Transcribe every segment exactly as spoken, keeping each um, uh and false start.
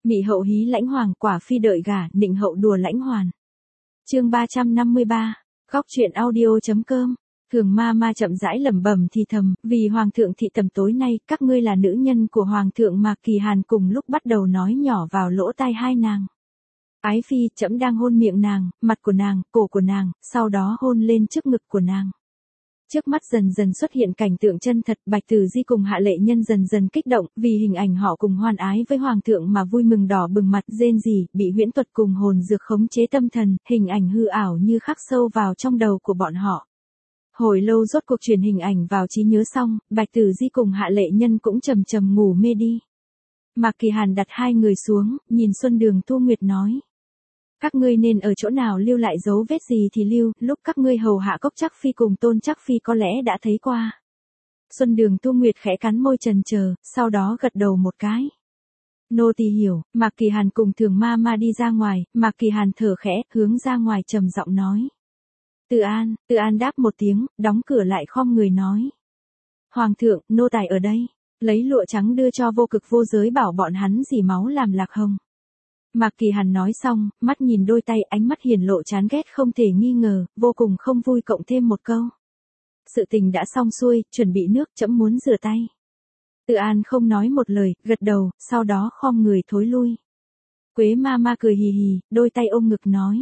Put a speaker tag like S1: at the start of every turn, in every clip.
S1: Mị hậu hí lãnh hoàng, quả phi đợi gả, nịnh hậu đùa lãnh hoàn. Chương ba trăm năm mươi ba, góc truyện audio.com. Thường ma ma chậm rãi lẩm bẩm thì thầm, vì hoàng thượng thị tầm tối nay, các ngươi là nữ nhân của hoàng thượng Mạc Kỳ Hàn cùng lúc bắt đầu nói nhỏ vào lỗ tai hai nàng. Ái phi, trẫm đang hôn miệng nàng, mặt của nàng, cổ của nàng, sau đó hôn lên trước ngực của nàng. Trước mắt dần dần xuất hiện cảnh tượng chân thật, Bạch Tử Di cùng Hạ Lệ Nhân dần dần kích động, vì hình ảnh họ cùng hoan ái với hoàng thượng mà vui mừng đỏ bừng mặt, rên rỉ, bị huyễn thuật cùng hồn dược khống chế tâm thần, hình ảnh hư ảo như khắc sâu vào trong đầu của bọn họ. Hồi lâu rốt cuộc truyền hình ảnh vào trí nhớ xong, Bạch Tử Di cùng Hạ Lệ Nhân cũng trầm trầm ngủ mê đi. Mạc Kỳ Hàn đặt hai người xuống, nhìn Xuân Đường Thu Nguyệt nói. Các ngươi nên ở chỗ nào lưu lại dấu vết gì thì lưu, lúc các ngươi hầu hạ Cốc Trắc Phi cùng Tôn Trắc Phi có lẽ đã thấy qua. Xuân Đường Thu Nguyệt khẽ cắn môi trần chờ, sau đó gật đầu một cái. Nô tỳ hiểu. Mạc Kỳ Hàn cùng Thường ma ma đi ra ngoài, Mạc Kỳ Hàn thở khẽ, hướng ra ngoài trầm giọng nói. Từ An, Từ An đáp một tiếng, đóng cửa lại khom người nói. Hoàng thượng, nô tài ở đây. Lấy lụa trắng đưa cho Vô Cực Vô Giới bảo bọn hắn dỉ máu làm lạc hồng. Mạc Kỳ Hàn nói xong, mắt nhìn đôi tay, ánh mắt hiển lộ chán ghét không thể nghi ngờ, vô cùng không vui cộng thêm một câu. Sự tình đã xong xuôi, chuẩn bị nước, trẫm muốn rửa tay. Từ An không nói một lời, gật đầu, sau đó khom người thối lui. Quế ma ma cười hì hì, đôi tay ôm ngực nói.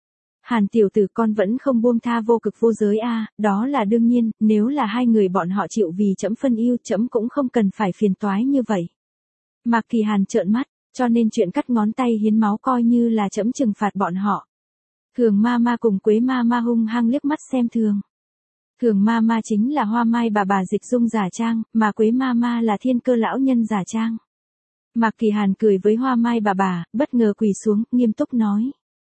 S1: Hàn tiểu tử con vẫn không buông tha Vô Cực Vô Giới a, à, đó là đương nhiên, nếu là hai người bọn họ chịu vì trẫm phân yêu, trẫm cũng không cần phải phiền toái như vậy. Mạc Kỳ Hàn trợn mắt. Cho nên chuyện cắt ngón tay hiến máu coi như là trẫm trừng phạt bọn họ. Thường ma ma cùng Quế ma ma hung hăng liếc mắt xem thường. Thường ma ma chính là Hoa Mai bà bà Dịch Dung giả trang, mà Quế ma ma là Thiên Cơ lão nhân giả trang. Mạc Kỳ Hàn cười với Hoa Mai bà bà, bất ngờ quỳ xuống, nghiêm túc nói.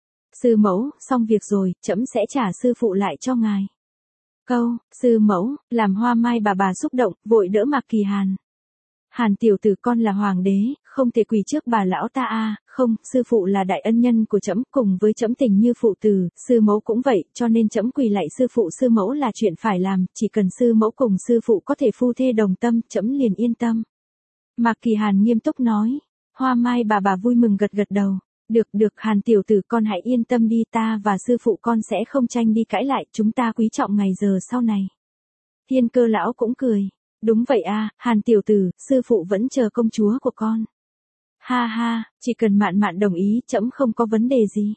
S1: Sư mẫu, xong việc rồi, trẫm sẽ trả sư phụ lại cho ngài. Câu, sư mẫu, làm Hoa Mai bà bà xúc động, vội đỡ Mạc Kỳ Hàn. Hàn tiểu tử con là hoàng đế, không thể quỳ trước bà lão ta a, à, không, sư phụ là đại ân nhân của trẫm, cùng với trẫm tình như phụ tử, sư mẫu cũng vậy, cho nên trẫm quỳ lạy sư phụ sư mẫu là chuyện phải làm, chỉ cần sư mẫu cùng sư phụ có thể phu thê đồng tâm, trẫm liền yên tâm. Mạc Kỳ Hàn nghiêm túc nói. Hoa Mai bà bà vui mừng gật gật đầu. Được được, Hàn tiểu tử con hãy yên tâm đi, ta và sư phụ con sẽ không tranh đi cãi lại, chúng ta quý trọng ngày giờ sau này. Thiên Cơ lão cũng cười. Đúng vậy a, Hàn tiểu tử, sư phụ vẫn chờ công chúa của con. Ha ha, chỉ cần Mạn Mạn đồng ý, trẫm không có vấn đề gì.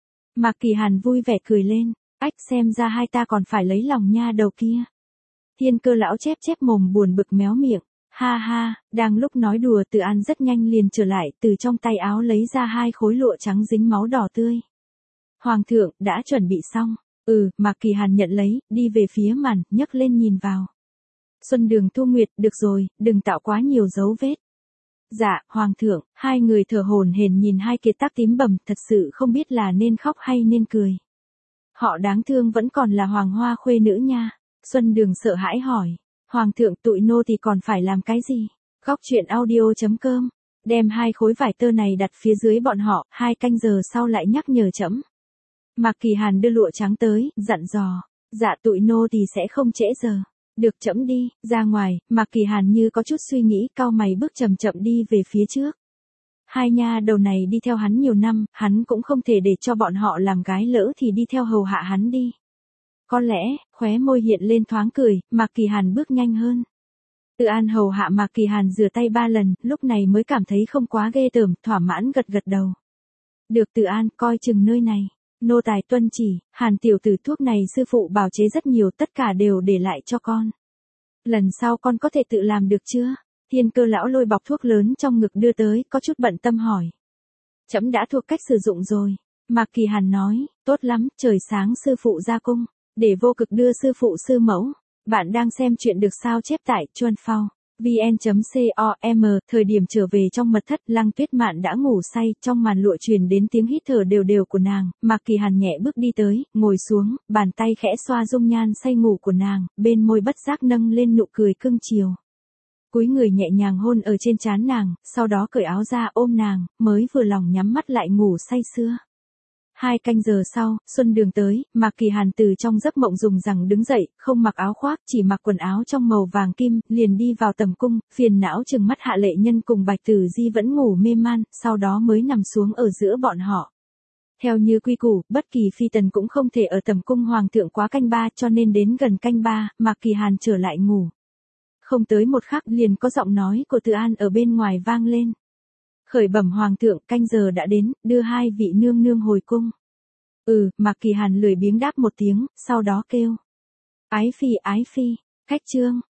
S1: Mạc Kỳ Hàn vui vẻ cười lên, ách xem ra hai ta còn phải lấy lòng nha đầu kia. Thiên Cơ lão chép chép mồm buồn bực méo miệng, ha ha, đang lúc nói đùa Từ An rất nhanh liền trở lại, từ trong tay áo lấy ra hai khối lụa trắng dính máu đỏ tươi. Hoàng thượng, đã chuẩn bị xong. Ừ, Mạc Kỳ Hàn nhận lấy, đi về phía màn, nhấc lên nhìn vào. Xuân Đường Thu Nguyệt, được rồi, đừng tạo quá nhiều dấu vết. Dạ, Hoàng thượng, hai người thở hổn hển nhìn hai kiệt tác tím bầm, thật sự không biết là nên khóc hay nên cười. Họ đáng thương vẫn còn là Hoàng Hoa khuê nữ nha. Xuân Đường sợ hãi hỏi, Hoàng thượng tụi nô thì còn phải làm cái gì? Góc truyện audio.com, đem hai khối vải tơ này đặt phía dưới bọn họ, hai canh giờ sau lại nhắc nhở trẫm. Mạc Kỳ Hàn đưa lụa trắng tới, dặn dò, dạ tụi nô thì sẽ không trễ giờ. Được trẫm đi, ra ngoài, Mạc Kỳ Hàn như có chút suy nghĩ, cau mày bước chậm chậm đi về phía trước. Hai nha đầu này đi theo hắn nhiều năm, hắn cũng không thể để cho bọn họ làm gái lỡ thì đi theo hầu hạ hắn đi. Có lẽ, khóe môi hiện lên thoáng cười, Mạc Kỳ Hàn bước nhanh hơn. Từ An hầu hạ Mạc Kỳ Hàn rửa tay ba lần, lúc này mới cảm thấy không quá ghê tởm, thỏa mãn gật gật đầu. Được Từ An, coi chừng nơi này. Nô tài tuân chỉ, Hàn tiểu tử thuốc này sư phụ bào chế rất nhiều, tất cả đều để lại cho con. Lần sau con có thể tự làm được chưa? Thiên Cơ lão lôi bọc thuốc lớn trong ngực đưa tới, có chút bận tâm hỏi. Trẫm đã thuộc cách sử dụng rồi. Mạc Kỳ Hàn nói, tốt lắm, trời sáng sư phụ ra cung, để Vô Cực đưa sư phụ sư mẫu. Bạn đang xem chuyện được sao chép tại chuan phao vn.com, thời điểm trở về trong mật thất, Lăng Tuyết Mạn đã ngủ say, trong màn lụa truyền đến tiếng hít thở đều đều của nàng, Mạc Kỳ Hàn nhẹ bước đi tới, ngồi xuống, bàn tay khẽ xoa dung nhan say ngủ của nàng, bên môi bất giác nâng lên nụ cười cưng chiều. Cúi người nhẹ nhàng hôn ở trên trán nàng, sau đó cởi áo ra ôm nàng, mới vừa lòng nhắm mắt lại ngủ say sưa. Hai canh giờ sau, Xuân Đường tới, Mạc Kỳ Hàn từ trong giấc mộng dùng rằng đứng dậy, không mặc áo khoác, chỉ mặc quần áo trong màu vàng kim, liền đi vào tầm cung, phiền não trừng mắt Hạ Lệ Nhân cùng Bạch Tử Di vẫn ngủ mê man, sau đó mới nằm xuống ở giữa bọn họ. Theo như quy củ, bất kỳ phi tần cũng không thể ở tầm cung hoàng thượng quá canh ba, cho nên đến gần canh ba, Mạc Kỳ Hàn trở lại ngủ. Không tới một khắc liền có giọng nói của Từ An ở bên ngoài vang lên. Khởi bẩm hoàng thượng, canh giờ đã đến, đưa hai vị nương nương hồi cung. Ừ, Mạc Kỳ Hàn lười biếng đáp một tiếng, sau đó kêu. Ái phi, ái phi, khách trương,